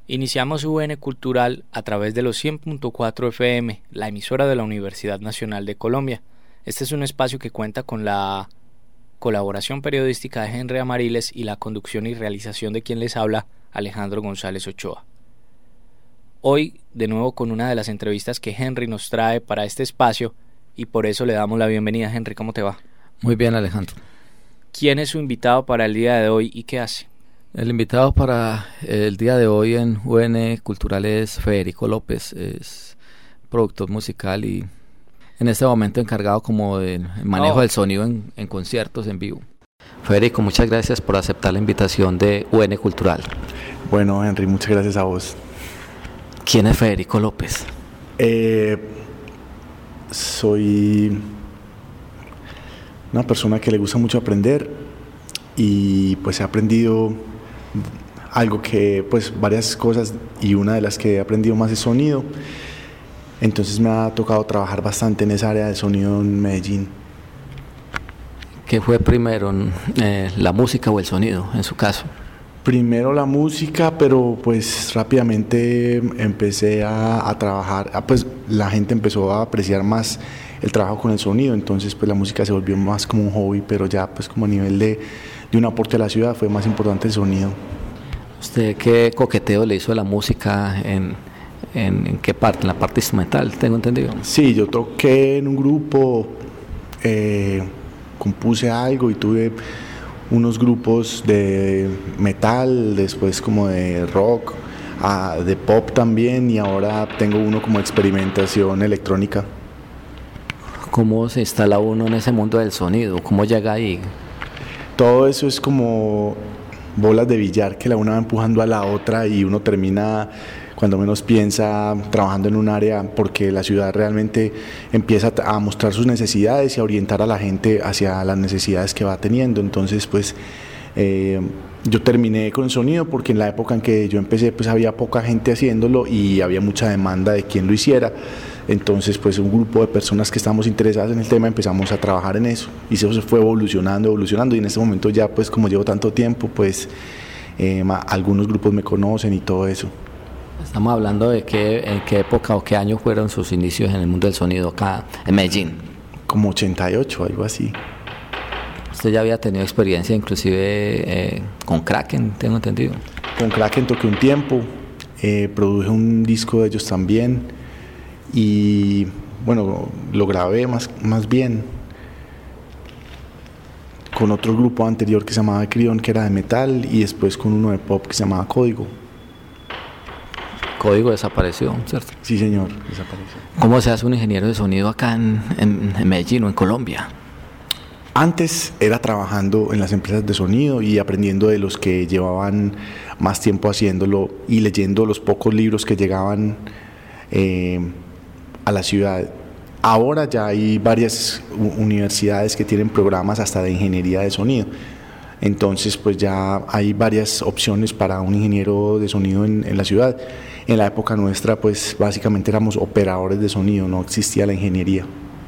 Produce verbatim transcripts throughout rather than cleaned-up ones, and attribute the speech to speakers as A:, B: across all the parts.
A: Iniciamos U N Cultural a través de los cien punto cuatro F M, la emisora de la Universidad Nacional de Colombia. Este es un espacio que cuenta con la colaboración periodística de Henry Amariles y la conducción y realización de quien les habla, Alejandro González Ochoa. Hoy, de nuevo con una de las entrevistas que Henry nos trae para este espacio, y por eso le damos la bienvenida. Henry, ¿cómo te va?
B: Muy bien, Alejandro.
A: ¿Quién es su invitado para el día de hoy y qué hace?
B: El invitado para el día de hoy en U N Cultural es Federico López, es productor musical y en este momento encargado como del manejo oh. del sonido en, en conciertos en vivo. Federico, muchas gracias por aceptar la invitación de U N Cultural.
C: Bueno, Henry, muchas gracias a vos.
B: ¿Quién es Federico López?
C: Eh, soy una persona que le gusta mucho aprender y pues he aprendido algo que, pues varias cosas, y una de las que he aprendido más es sonido. Entonces me ha tocado trabajar bastante en esa área del sonido en Medellín.
B: ¿Qué fue primero, eh, la música o el sonido en su caso?
C: Primero la música, pero pues rápidamente empecé a, a trabajar, a, pues la gente empezó a apreciar más el trabajo con el sonido, entonces pues la música se volvió más como un hobby, pero ya pues como a nivel de, de un aporte a la ciudad fue más importante el sonido.
B: ¿Usted qué coqueteo le hizo a la música en, en, en qué parte? ¿En la parte instrumental, tengo entendido?
C: Sí, yo toqué en un grupo, eh, compuse algo y tuve unos grupos de metal, después como de rock, uh, de pop también, y ahora tengo uno como experimentación electrónica.
B: ¿Cómo se instala uno en ese mundo del sonido? ¿Cómo llega ahí?
C: Todo eso es como bolas de billar que la una va empujando a la otra y uno termina, cuando menos piensa, trabajando en un área, porque la ciudad realmente empieza a mostrar sus necesidades y a orientar a la gente hacia las necesidades que va teniendo. Entonces pues eh, yo terminé con el sonido porque en la época en que yo empecé pues había poca gente haciéndolo y había mucha demanda de quien lo hiciera. Entonces pues un grupo de personas que estábamos interesadas en el tema empezamos a trabajar en eso y eso se fue evolucionando, evolucionando y en este momento ya pues como llevo tanto tiempo pues eh, algunos grupos me conocen y todo eso.
B: Estamos hablando de qué, en qué época o qué año fueron sus inicios en el mundo del sonido acá en Medellín.
C: Como ochenta y ocho, algo así.
B: Usted ya había tenido experiencia inclusive eh, con Kraken, tengo entendido.
C: Con Kraken toqué un tiempo, eh, produje un disco de ellos también y bueno, lo grabé más, más bien con otro grupo anterior que se llamaba Crión, que era de metal, y después con uno de pop que se llamaba Código.
B: Código desapareció, ¿cierto?
C: Sí, señor, desapareció.
B: ¿Cómo se hace un ingeniero de sonido acá en, en, en Medellín o en Colombia?
C: Antes era trabajando en las empresas de sonido y aprendiendo de los que llevaban más tiempo haciéndolo y leyendo los pocos libros que llegaban eh, a la ciudad. Ahora ya hay varias universidades que tienen programas hasta de ingeniería de sonido. Entonces pues ya hay varias opciones para un ingeniero de sonido en, en la ciudad. En la época nuestra pues básicamente éramos operadores de sonido, no existía la ingeniería.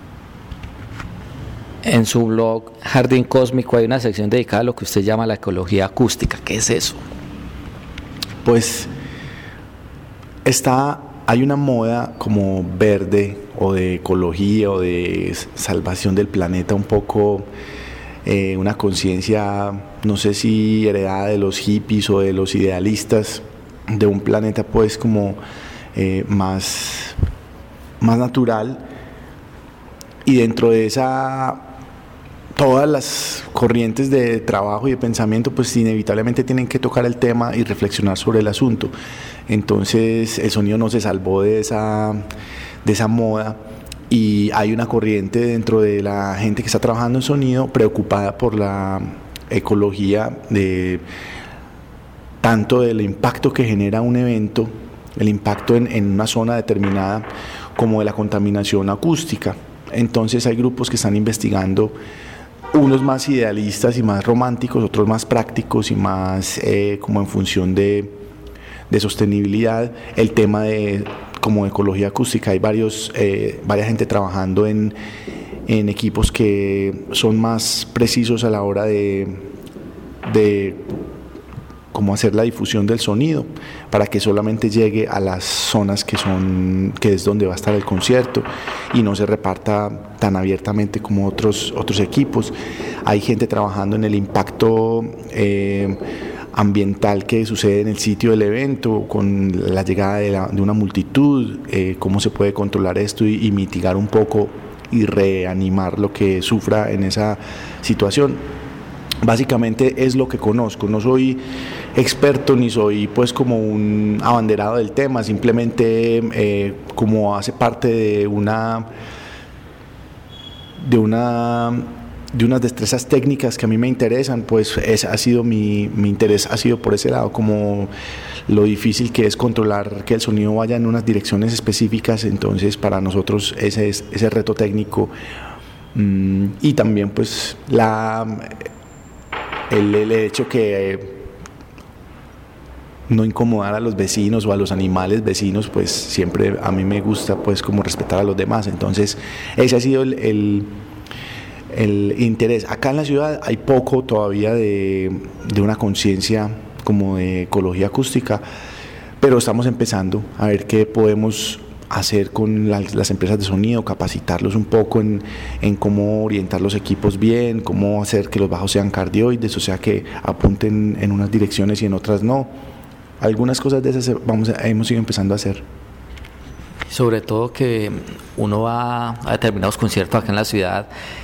B: En su blog Jardín Cósmico hay una sección dedicada a lo que usted llama la ecología acústica. ¿Qué es eso?
C: Pues está, hay una moda como verde o de ecología o de salvación del planeta, un poco eh, una conciencia, no sé si heredada de los hippies o de los idealistas, de un planeta pues como eh, más, más natural, y dentro de esa todas las corrientes de trabajo y de pensamiento pues inevitablemente tienen que tocar el tema y reflexionar sobre el asunto. Entonces el sonido no se salvó de esa, de esa moda y hay una corriente dentro de la gente que está trabajando en sonido preocupada por la ecología, de tanto del impacto que genera un evento, el impacto en, en una zona determinada, como de la contaminación acústica. Entonces hay grupos que están investigando, unos más idealistas y más románticos, otros más prácticos y más eh, como en función de, de sostenibilidad, el tema de como ecología acústica. Hay varios, eh, varias gente trabajando en, en equipos que son más precisos a la hora de, de cómo hacer la difusión del sonido para que solamente llegue a las zonas que son que es donde va a estar el concierto y no se reparta tan abiertamente como otros otros equipos. Hay gente trabajando en el impacto eh, ambiental que sucede en el sitio del evento con la llegada de, la, de una multitud, eh, cómo se puede controlar esto y, y mitigar un poco y reanimar lo que sufra en esa situación. Básicamente es lo que conozco, no soy experto ni soy pues como un abanderado del tema, simplemente eh, como hace parte de una de una de unas destrezas técnicas que a mí me interesan, pues ese ha sido mi, mi interés ha sido por ese lado, como lo difícil que es controlar que el sonido vaya en unas direcciones específicas. Entonces para nosotros ese es ese reto técnico, mmm, y también pues la El, el hecho que no incomodar a los vecinos o a los animales vecinos, pues siempre a mí me gusta pues como respetar a los demás. Entonces ese ha sido el, el, el interés. Acá en la ciudad hay poco todavía de, de una conciencia como de ecología acústica, pero estamos empezando a ver qué podemos hacer con la, las empresas de sonido, capacitarlos un poco en, en cómo orientar los equipos bien, cómo hacer que los bajos sean cardioides, o sea que apunten en unas direcciones y en otras no. Algunas cosas de esas vamos a, hemos ido empezando a hacer.
B: Sobre todo que uno va a determinados conciertos acá en la ciudad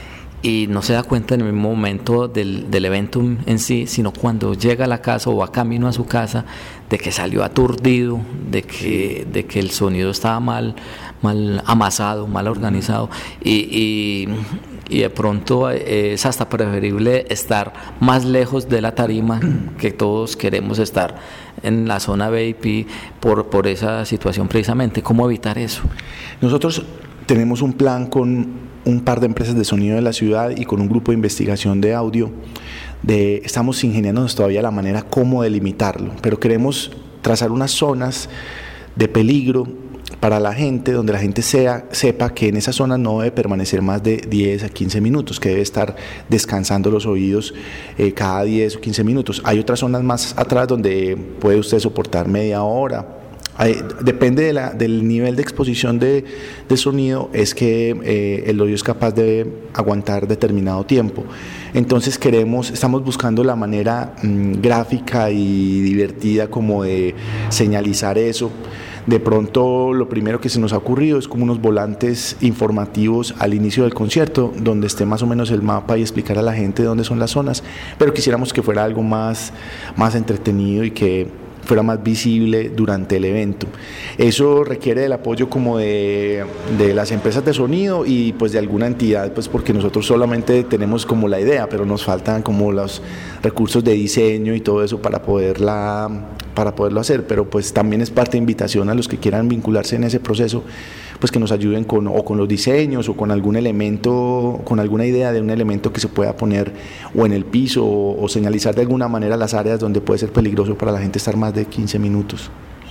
B: y no se da cuenta en el mismo momento del, del evento en sí, sino cuando llega a la casa o va camino a su casa, de que salió aturdido, de que, de que el sonido estaba mal, mal amasado, mal organizado, y, y, y de pronto es hasta preferible estar más lejos de la tarima, que todos queremos estar en la zona V I P por, por esa situación precisamente. ¿Cómo evitar eso?
C: Nosotros tenemos un plan con un par de empresas de sonido de la ciudad y con un grupo de investigación de audio. De, estamos ingeniándonos todavía la manera cómo delimitarlo, pero queremos trazar unas zonas de peligro para la gente, donde la gente sea, sepa que en esa zona no debe permanecer más de diez a quince minutos, que debe estar descansando los oídos eh, cada diez o quince minutos. Hay otras zonas más atrás donde puede usted soportar media hora. Hay, depende de la, del nivel de exposición de, de sonido, es que eh, el oído es capaz de aguantar determinado tiempo. Entonces queremos, estamos buscando la manera mmm, gráfica y divertida como de señalizar eso. De pronto lo primero que se nos ha ocurrido es como unos volantes informativos al inicio del concierto, donde esté más o menos el mapa y explicar a la gente dónde son las zonas, pero quisiéramos que fuera algo más, más entretenido y que fuera más visible durante el evento. Eso requiere del apoyo como de, de las empresas de sonido y pues de alguna entidad, pues porque nosotros solamente tenemos como la idea, pero nos faltan como los recursos de diseño y todo eso para poderla, para poderlo hacer, pero pues también es parte de invitación a los que quieran vincularse en ese proceso, pues que nos ayuden con, o con los diseños o con algún elemento, con alguna idea de un elemento que se pueda poner o en el piso o, o señalizar de alguna manera las áreas donde puede ser peligroso para la gente estar más de quince minutos.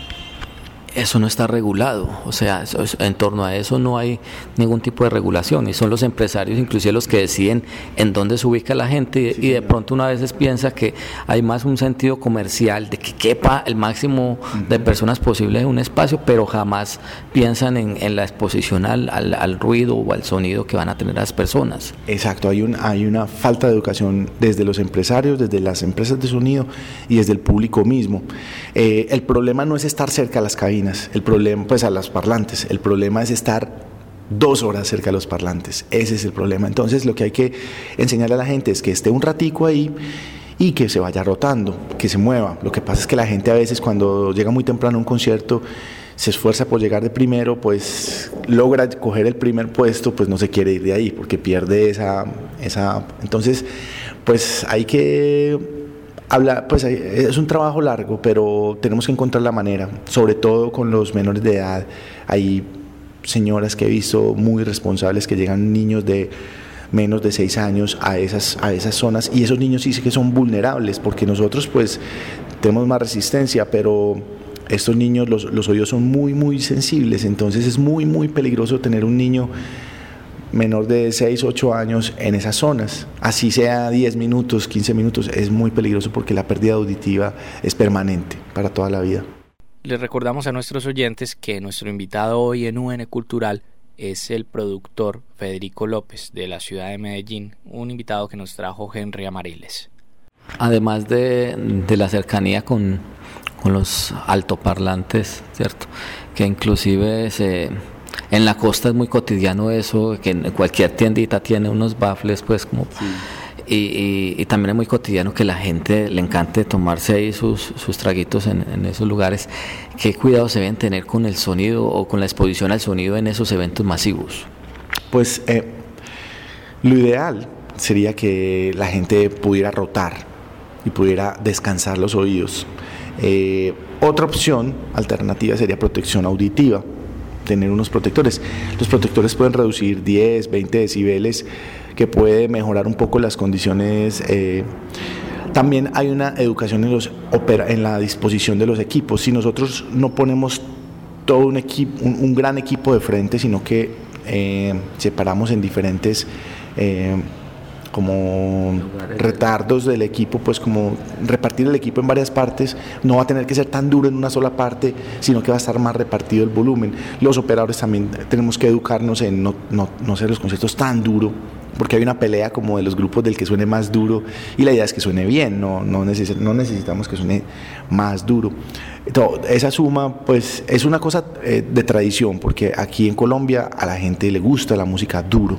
B: Eso no está regulado, o sea, eso, en torno a eso no hay ningún tipo de regulación y son los empresarios inclusive los que deciden en dónde se ubica la gente, sí, y de pronto uno a veces piensa que hay más un sentido comercial de que quepa el máximo uh-huh. de personas posible en un espacio, pero jamás piensan en, en la exposición al, al, al ruido o al sonido que van a tener las personas.
C: Exacto, hay, un, hay una falta de educación desde los empresarios, desde las empresas de sonido y desde el público mismo. Eh, el problema no es estar cerca a las cabinas, el problema, pues a los parlantes, el problema es estar dos horas cerca de los parlantes, ese es el problema. Entonces lo que hay que enseñarle a la gente es que esté un ratico ahí y que se vaya rotando, que se mueva. Lo que pasa es que la gente a veces cuando llega muy temprano a un concierto se esfuerza por llegar de primero, pues logra coger el primer puesto, pues no se quiere ir de ahí porque pierde esa, esa... Entonces pues hay que hablar, pues es un trabajo largo, pero tenemos que encontrar la manera, sobre todo con los menores de edad. Hay señoras que he visto muy responsables que llegan niños de menos de seis años a esas, a esas zonas, y esos niños sí que son vulnerables, porque nosotros pues tenemos más resistencia, pero estos niños, los, los oídos son muy muy sensibles, entonces es muy muy peligroso tener un niño menor de seis, ocho años en esas zonas. Así sea diez minutos, quince minutos, es muy peligroso porque la pérdida auditiva es permanente para toda la vida.
A: Les recordamos a nuestros oyentes que nuestro invitado hoy en U N Cultural es el productor Federico López de la ciudad de Medellín, un invitado que nos trajo Henry Amariles.
B: Además de, de la cercanía con, con los altoparlantes, ¿cierto? Que inclusive se, en la costa es muy cotidiano eso, que en cualquier tiendita tiene unos baffles, pues como... Sí. Y, y, y también es muy cotidiano que la gente le encante tomarse ahí sus, sus traguitos en, en esos lugares. ¿Qué cuidados se deben tener con el sonido o con la exposición al sonido en esos eventos masivos?
C: Pues eh, lo ideal sería que la gente pudiera rotar y pudiera descansar los oídos. Eh, otra opción alternativa sería protección auditiva, tener unos protectores. Los protectores pueden reducir diez, veinte decibeles, que puede mejorar un poco las condiciones. Eh, también hay una educación en, los opera, en la disposición de los equipos. Si nosotros no ponemos todo un, equipo, un, un gran equipo de frente, sino que eh, separamos en diferentes eh, como retardos del equipo, pues como repartir el equipo en varias partes, no va a tener que ser tan duro en una sola parte, sino que va a estar más repartido el volumen. Los operadores también tenemos que educarnos en no, no, no hacer los conciertos tan duro, porque hay una pelea como de los grupos del que suene más duro, y la idea es que suene bien, no, no, neces- no necesitamos que suene más duro. Entonces, esa suma pues es una cosa eh, de tradición, porque aquí en Colombia a la gente le gusta la música duro,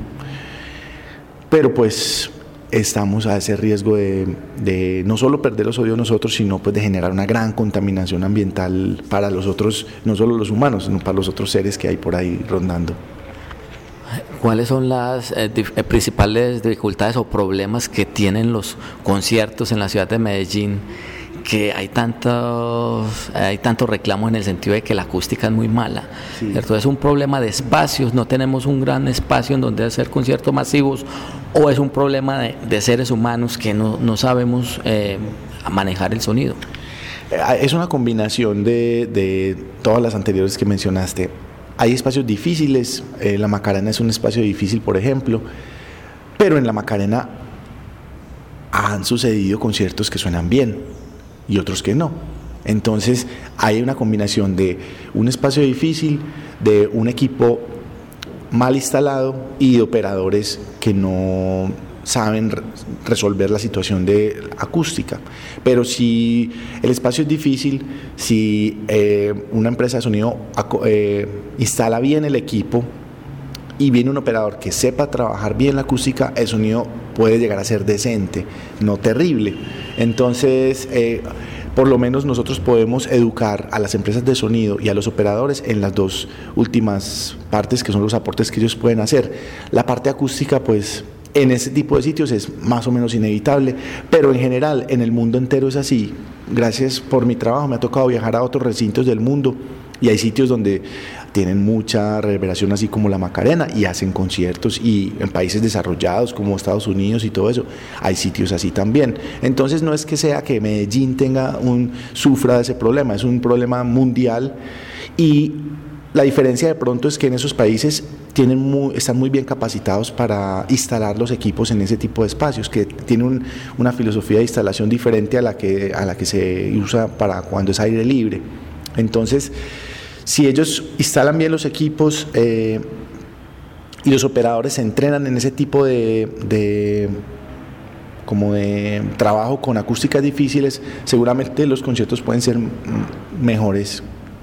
C: pero pues estamos a ese riesgo de, de no solo perder los oídos nosotros, sino pues de generar una gran contaminación ambiental para los otros, no solo los humanos, sino para los otros seres que hay por ahí rondando.
B: ¿Cuáles son las eh, dif- principales dificultades o problemas que tienen los conciertos en la ciudad de Medellín? Que hay tantos, hay tantos reclamos en el sentido de que la acústica es muy mala, sí. ¿Cierto? Es un problema de espacios, no tenemos un gran espacio en donde hacer conciertos masivos, o es un problema de, de seres humanos que no, no sabemos eh, manejar el sonido.
C: Es una combinación de, de todas las anteriores que mencionaste. Hay espacios difíciles, eh, la Macarena es un espacio difícil, por ejemplo, pero en la Macarena han sucedido conciertos que suenan bien y otros que no. Entonces hay una combinación de un espacio difícil, de un equipo mal instalado y de operadores que no saben re- resolver la situación de acústica. Pero si el espacio es difícil, si eh, una empresa de sonido eh, instala bien el equipo y viene un operador que sepa trabajar bien la acústica, el sonido puede llegar a ser decente, no terrible. Entonces, eh, por lo menos nosotros podemos educar a las empresas de sonido y a los operadores en las dos últimas partes, que son los aportes que ellos pueden hacer. La parte acústica, pues, en ese tipo de sitios es más o menos inevitable, pero en general, en el mundo entero es así. Gracias por mi trabajo, me ha tocado viajar a otros recintos del mundo y hay sitios donde tienen mucha reverberación, así como la Macarena, y hacen conciertos, y en países desarrollados como Estados Unidos y todo eso, hay sitios así también. Entonces no es que sea que Medellín tenga un, sufra de ese problema, es un problema mundial, y la diferencia de pronto es que en esos países tienen muy, están muy bien capacitados para instalar los equipos en ese tipo de espacios, que tienen un, una filosofía de instalación diferente a la que, a la que se usa para cuando es aire libre. Entonces, si ellos instalan bien los equipos eh, y los operadores se entrenan en ese tipo de, de, como de trabajo con acústicas difíciles, seguramente los conciertos pueden ser mejores.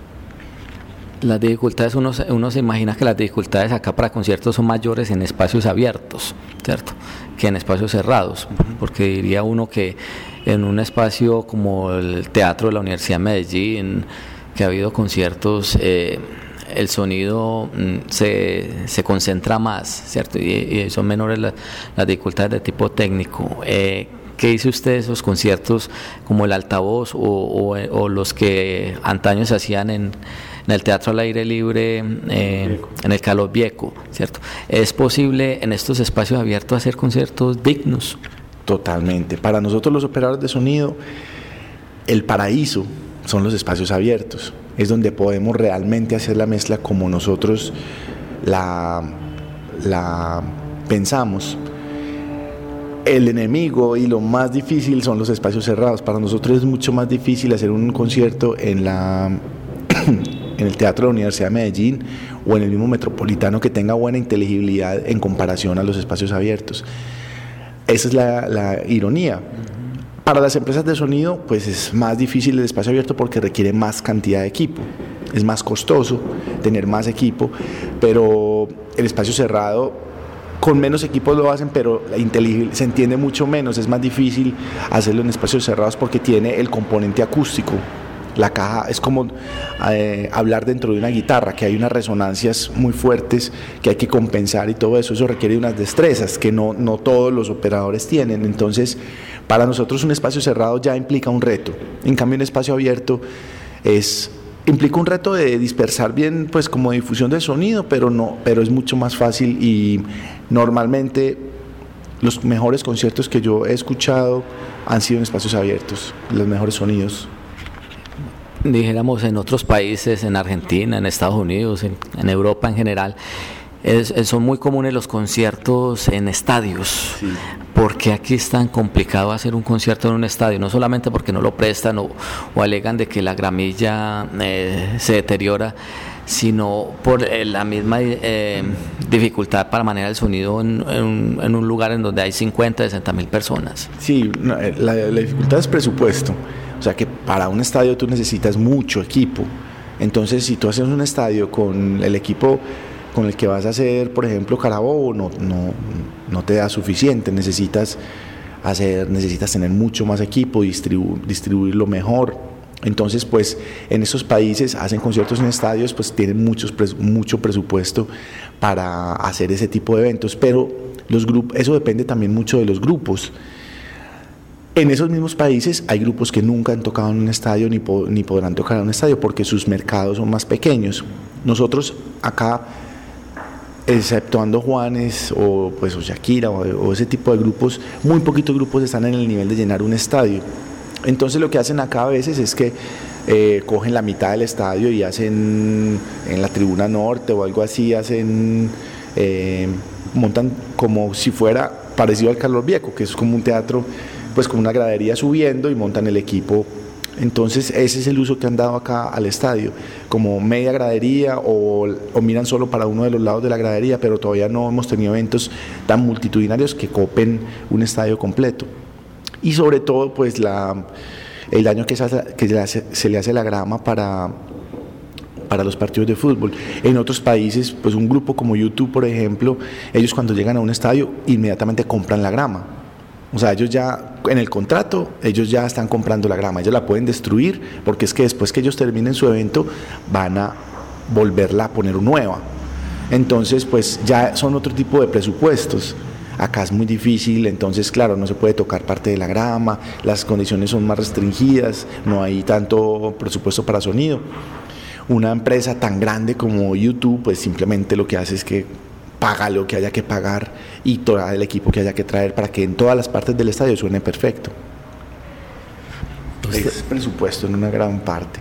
B: Las dificultades, uno, uno se imagina que las dificultades acá para conciertos son mayores en espacios abiertos, ¿cierto?, que en espacios cerrados, porque diría uno que en un espacio como el Teatro de la Universidad de Medellín, que ha habido conciertos, eh, el sonido mm, se, se concentra más, ¿cierto?, y, y son menores las, las dificultades de tipo técnico. Eh, ¿Qué dice usted de esos conciertos como el altavoz o, o, o los que antaño se hacían en, en el Teatro al Aire Libre, eh, en el Carlos Vieco, ¿cierto? ¿Es posible en estos espacios abiertos hacer conciertos dignos?
C: Totalmente. Para nosotros los operadores de sonido, el paraíso son los espacios abiertos. Es donde podemos realmente hacer la mezcla como nosotros la la pensamos. El enemigo y lo más difícil son los espacios cerrados. Para nosotros es mucho más difícil hacer un concierto en la en el Teatro de la Universidad de Medellín o en el mismo Metropolitano que tenga buena inteligibilidad en comparación a los espacios abiertos. Esa es la, la ironía. Para las empresas de sonido, pues es más difícil el espacio abierto porque requiere más cantidad de equipo. Es más costoso tener más equipo, pero el espacio cerrado, con menos equipos lo hacen, pero la inteligible se entiende mucho menos. Es más difícil hacerlo en espacios cerrados porque tiene el componente acústico. La caja es como eh, hablar dentro de una guitarra, que hay unas resonancias muy fuertes que hay que compensar y todo eso. Eso requiere unas destrezas que no, no todos los operadores tienen. Entonces, para nosotros un espacio cerrado ya implica un reto. En cambio, un espacio abierto es, implica un reto de dispersar bien, pues como difusión del sonido, pero, no, pero es mucho más fácil y normalmente los mejores conciertos que yo he escuchado han sido en espacios abiertos, los mejores sonidos.
B: Dijéramos en otros países, en Argentina, en Estados Unidos, en, en Europa en general, es, es, son muy comunes los conciertos en estadios. Sí. ¿Por qué aquí es tan complicado hacer un concierto en un estadio? No solamente porque no lo prestan o, o alegan de que la gramilla eh, se deteriora, sino por eh, la misma eh, dificultad para manejar el sonido en, en, en un lugar en donde hay cincuenta, sesenta mil personas.
C: Sí, la, la dificultad es presupuesto. O sea que para un estadio tú necesitas mucho equipo. Entonces, si tú haces un estadio con el equipo con el que vas a hacer, por ejemplo, Carabobo, no, no, no te da suficiente. Necesitas hacer, necesitas tener mucho más equipo, distribu- distribuirlo mejor. Entonces, pues, en esos países hacen conciertos en estadios, pues tienen muchos pres- mucho presupuesto para hacer ese tipo de eventos. Pero los grupos, eso depende también mucho de los grupos. En esos mismos países hay grupos que nunca han tocado en un estadio ni, po- ni podrán tocar en un estadio porque sus mercados son más pequeños. Nosotros acá, exceptuando Juanes o, pues, o Shakira o, o ese tipo de grupos, muy poquitos grupos están en el nivel de llenar un estadio. Entonces lo que hacen acá a veces es que eh, cogen la mitad del estadio y hacen en la tribuna norte o algo así, hacen eh, montan como si fuera parecido al Carlos Vieco, que es como un teatro, pues con una gradería subiendo y montan el equipo. Entonces ese es el uso que han dado acá al estadio, como media gradería o, o miran solo para uno de los lados de la gradería, pero todavía no hemos tenido eventos tan multitudinarios que copen un estadio completo. Y sobre todo pues la, el daño que, se, hace, que se, le hace, se le hace a la grama para, para los partidos de fútbol. En otros países, pues un grupo como YouTube, por ejemplo, ellos cuando llegan a un estadio inmediatamente compran la grama. O sea, ellos ya, en el contrato, ellos ya están comprando la grama, ellos la pueden destruir, porque es que después que ellos terminen su evento, van a volverla a poner nueva. Entonces, pues ya son otro tipo de presupuestos. Acá es muy difícil, entonces, claro, no se puede tocar parte de la grama, las condiciones son más restringidas, no hay tanto presupuesto para sonido. Una empresa tan grande como YouTube, pues simplemente lo que hace es que paga lo que haya que pagar y todo el equipo que haya que traer para que en todas las partes del estadio suene perfecto. Usted, es presupuesto en una gran parte.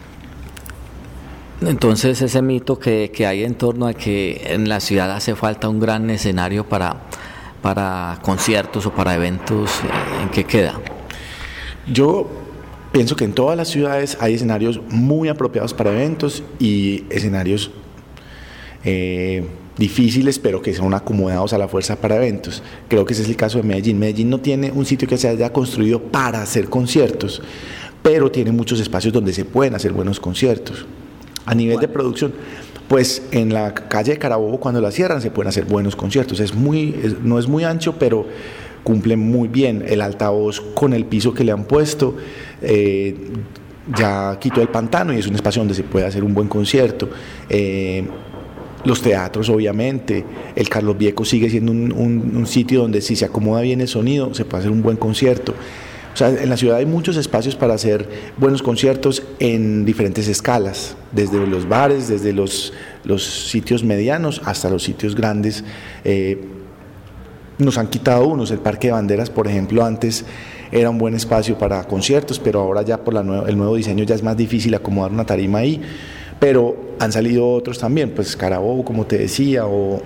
B: Entonces ese mito que, que hay en torno a que en la ciudad hace falta un gran escenario para, para conciertos o para eventos, ¿en qué queda?
C: Yo pienso que en todas las ciudades hay escenarios muy apropiados para eventos y escenarios eh, difíciles, pero que son acomodados a la fuerza para eventos. Creo que ese es el caso de Medellín. Medellín no tiene un sitio que se haya construido para hacer conciertos, pero tiene muchos espacios donde se pueden hacer buenos conciertos. A nivel de producción, pues en la calle de Carabobo, cuando la cierran, se pueden hacer buenos conciertos. Es muy, es, no es muy ancho, pero cumple muy bien. El altavoz con el piso que le han puesto eh, ya quitó el pantano y es un espacio donde se puede hacer un buen concierto. Eh, Los teatros, obviamente, el Carlos Vieco sigue siendo un, un, un sitio donde si se acomoda bien el sonido, se puede hacer un buen concierto. O sea, en la ciudad hay muchos espacios para hacer buenos conciertos en diferentes escalas, desde los bares, desde los, los sitios medianos hasta los sitios grandes. Eh, nos han quitado unos, el Parque de Banderas, por ejemplo, antes era un buen espacio para conciertos, pero ahora ya por la nue- el nuevo diseño ya es más difícil acomodar una tarima ahí. pero han salido otros también, pues Carabobo, como te decía, o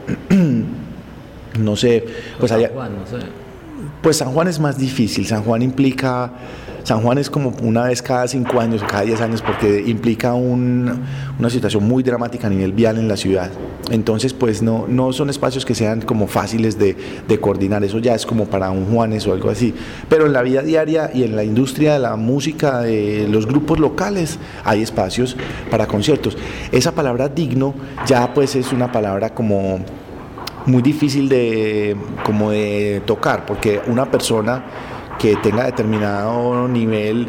C: no sé, pues allá, San Juan, no sé. Pues San Juan es más difícil. San Juan implica, San Juan es como una vez cada cinco años o cada diez años, porque implica un, una situación muy dramática a nivel vial en la ciudad. Entonces, pues no, no son espacios que sean como fáciles de, de coordinar. Eso ya es como para un Juanes o algo así. Pero en la vida diaria y en la industria de la música, de los grupos locales, hay espacios para conciertos. Esa palabra digno ya pues es una palabra como muy difícil de, como de tocar, porque una persona que tenga determinado nivel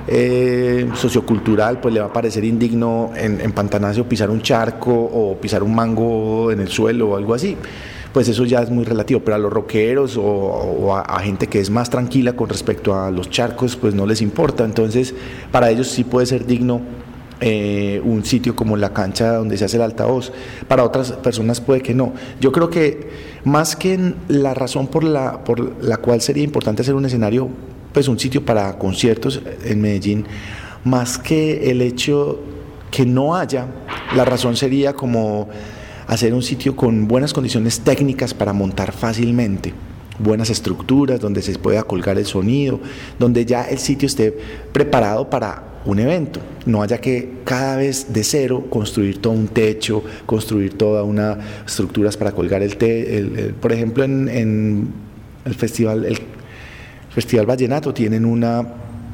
C: eh, sociocultural, pues le va a parecer indigno en, en Pantanasio pisar un charco o pisar un mango en el suelo o algo así. Pues eso ya es muy relativo, pero a los rockeros o, o a, a gente que es más tranquila con respecto a los charcos, pues no les importa. Entonces, para ellos sí puede ser digno Eh, un sitio como la cancha donde se hace el altavoz. Para otras personas puede que no. Yo creo que más que la razón por la, por la cual sería importante hacer un escenario, pues un sitio para conciertos en Medellín, más que el hecho que no haya, la razón sería como hacer un sitio con buenas condiciones técnicas para montar fácilmente, buenas estructuras donde se pueda colgar el sonido, donde ya el sitio esté preparado para un evento, no haya que cada vez de cero construir todo un techo, construir toda una estructuras para colgar el, te, el, el por ejemplo en, en el festival el Festival Vallenato tienen una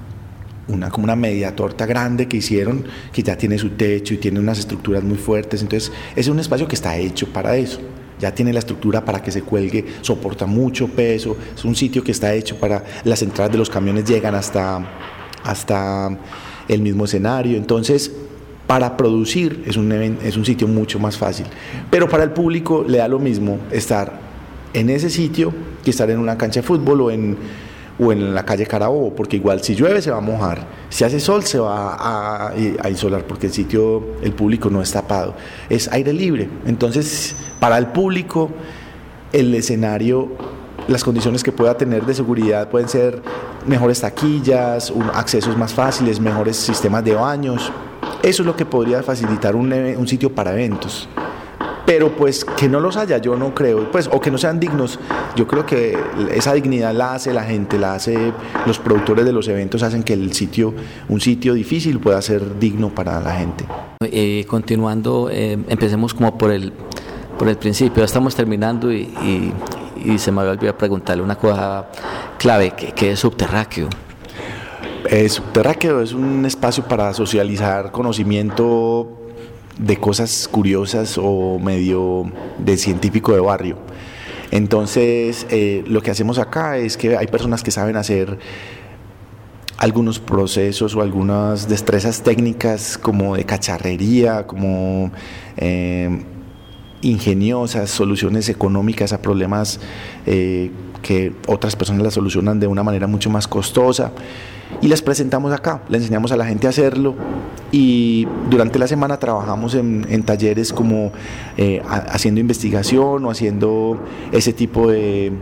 C: una como una media torta grande que hicieron, que ya tiene su techo y tiene unas estructuras muy fuertes. Entonces es un espacio que está hecho para eso, ya tiene la estructura para que se cuelgue, soporta mucho peso, es un sitio que está hecho para, las entradas de los camiones llegan hasta hasta el mismo escenario. Entonces, para producir es un, es un sitio mucho más fácil, pero para el público le da lo mismo estar en ese sitio que estar en una cancha de fútbol o en, o en la calle Carabobo, porque igual si llueve se va a mojar, si hace sol se va a, a insolar, porque el sitio, el público no es tapado, es aire libre. Entonces, para el público el escenario, las condiciones que pueda tener de seguridad pueden ser mejores taquillas, un, accesos más fáciles, mejores sistemas de baños. Eso es lo que podría facilitar un, un sitio para eventos. Pero pues que no los haya, yo no creo, pues, o que no sean dignos. Yo creo que esa dignidad la hace la gente, la hace los productores de los eventos, hacen que el sitio, un sitio difícil pueda ser digno para la gente.
B: Eh, continuando, eh, empecemos como por el, por el principio. Ya estamos terminando y, y Y se me había olvidado preguntarle una cosa clave, ¿qué, qué es Subterráqueo?
C: Eh, Subterráqueo es un espacio para socializar conocimiento de cosas curiosas o medio de científico de barrio. Entonces, eh, lo que hacemos acá es que hay personas que saben hacer algunos procesos o algunas destrezas técnicas como de cacharrería, como Eh, ingeniosas, soluciones económicas a problemas eh, que otras personas las solucionan de una manera mucho más costosa, y las presentamos acá, le enseñamos a la gente a hacerlo, y durante la semana trabajamos en, en talleres como eh, a, haciendo investigación o haciendo ese tipo de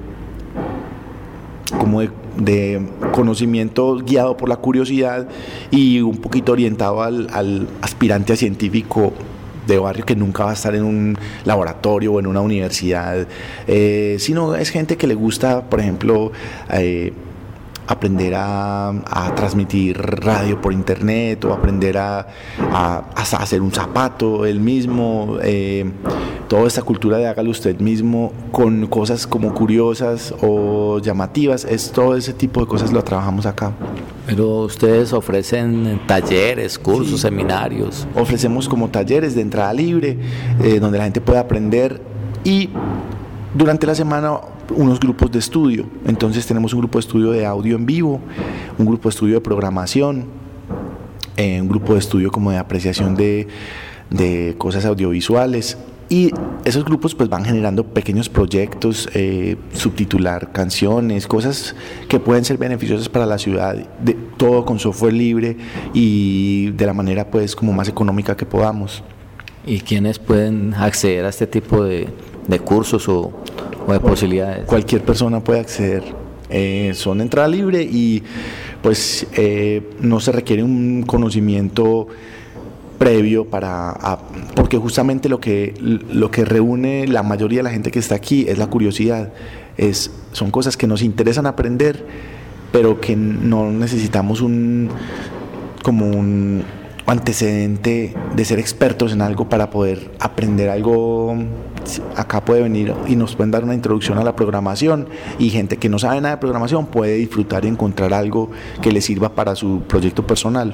C: como de, de conocimiento guiado por la curiosidad y un poquito orientado al, al aspirante a científico de barrio que nunca va a estar en un laboratorio o en una universidad, eh, sino es gente que le gusta, por ejemplo, eh, aprender a, a transmitir radio por internet, o aprender a, a, a hacer un zapato él mismo, eh, toda esta cultura de hágalo usted mismo con cosas como curiosas o llamativas, es todo ese tipo de cosas lo trabajamos acá.
B: Pero ustedes ofrecen talleres, cursos, sí, seminarios.
C: Ofrecemos como talleres de entrada libre, eh, donde la gente puede aprender, y durante la semana unos grupos de estudio. Entonces tenemos un grupo de estudio de audio en vivo, un grupo de estudio de programación, eh, un grupo de estudio como de apreciación de, de cosas audiovisuales, y esos grupos pues van generando pequeños proyectos, eh, subtitular canciones, cosas que pueden ser beneficiosas para la ciudad, de, todo con software libre y de la manera pues como más económica que podamos.
B: ¿Y quiénes pueden acceder a este tipo de, de cursos o, o de posibilidades?
C: Cualquier persona puede acceder. Eh, son entrada libre y pues eh, no se requiere un conocimiento previo para a, porque justamente lo que lo que reúne la mayoría de la gente que está aquí es la curiosidad, es son cosas que nos interesan aprender, pero que no necesitamos un como un antecedente de ser expertos en algo para poder aprender algo. Acá puede venir y nos pueden dar una introducción a la programación, y gente que no sabe nada de programación puede disfrutar y encontrar algo que le sirva para su proyecto personal.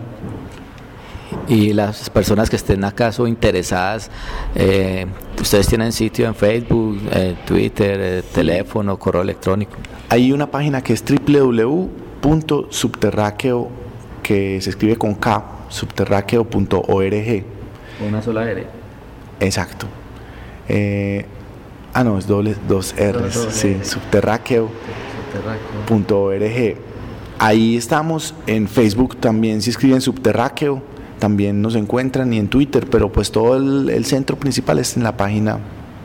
B: Y las personas que estén acaso interesadas, eh, ustedes tienen sitio en Facebook, eh, Twitter, eh, teléfono, correo electrónico.
C: Hay una página que es doble u doble u doble u punto subterráqueo, que se escribe con K, subterráqueo punto org.
B: Una sola R.
C: Exacto. Eh, ah, no, es doble, dos R's, doble, sí, subterráqueo punto org. Ahí estamos. En Facebook también, si escriben subterráqueo, también nos encuentran, y en Twitter, pero pues todo el, el centro principal es en la página.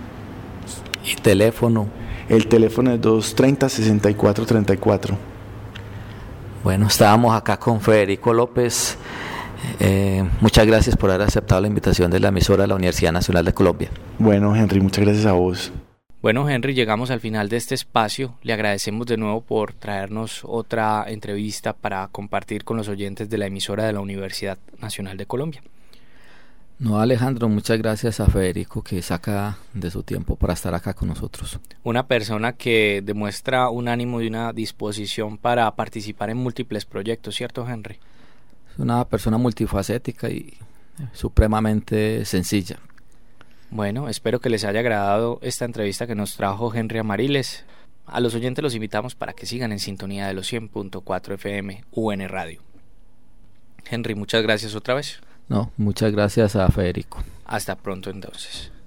B: ¿Y teléfono?
C: El teléfono es dos treinta, sesenta y cuatro treinta y cuatro.
B: Bueno, estábamos acá con Federico López. Eh, muchas gracias por haber aceptado la invitación de la emisora de la Universidad Nacional de Colombia.
C: Bueno, Henry, muchas gracias a vos.
A: Bueno, Henry, llegamos al final de este espacio. Le agradecemos de nuevo por traernos otra entrevista para compartir con los oyentes de la emisora de la Universidad Nacional de Colombia.
B: No, Alejandro, muchas gracias a Federico, que saca de su tiempo para estar acá con nosotros.
A: Una persona que demuestra un ánimo y una disposición para participar en múltiples proyectos, ¿cierto, Henry?
B: Es una persona multifacética y supremamente sencilla.
A: Bueno, espero que les haya agradado esta entrevista que nos trajo Henry Amariles. A los oyentes los invitamos para que sigan en sintonía de los cien punto cuatro F M U N Radio. Henry, muchas gracias otra vez.
B: No, muchas gracias a Federico.
A: Hasta pronto entonces.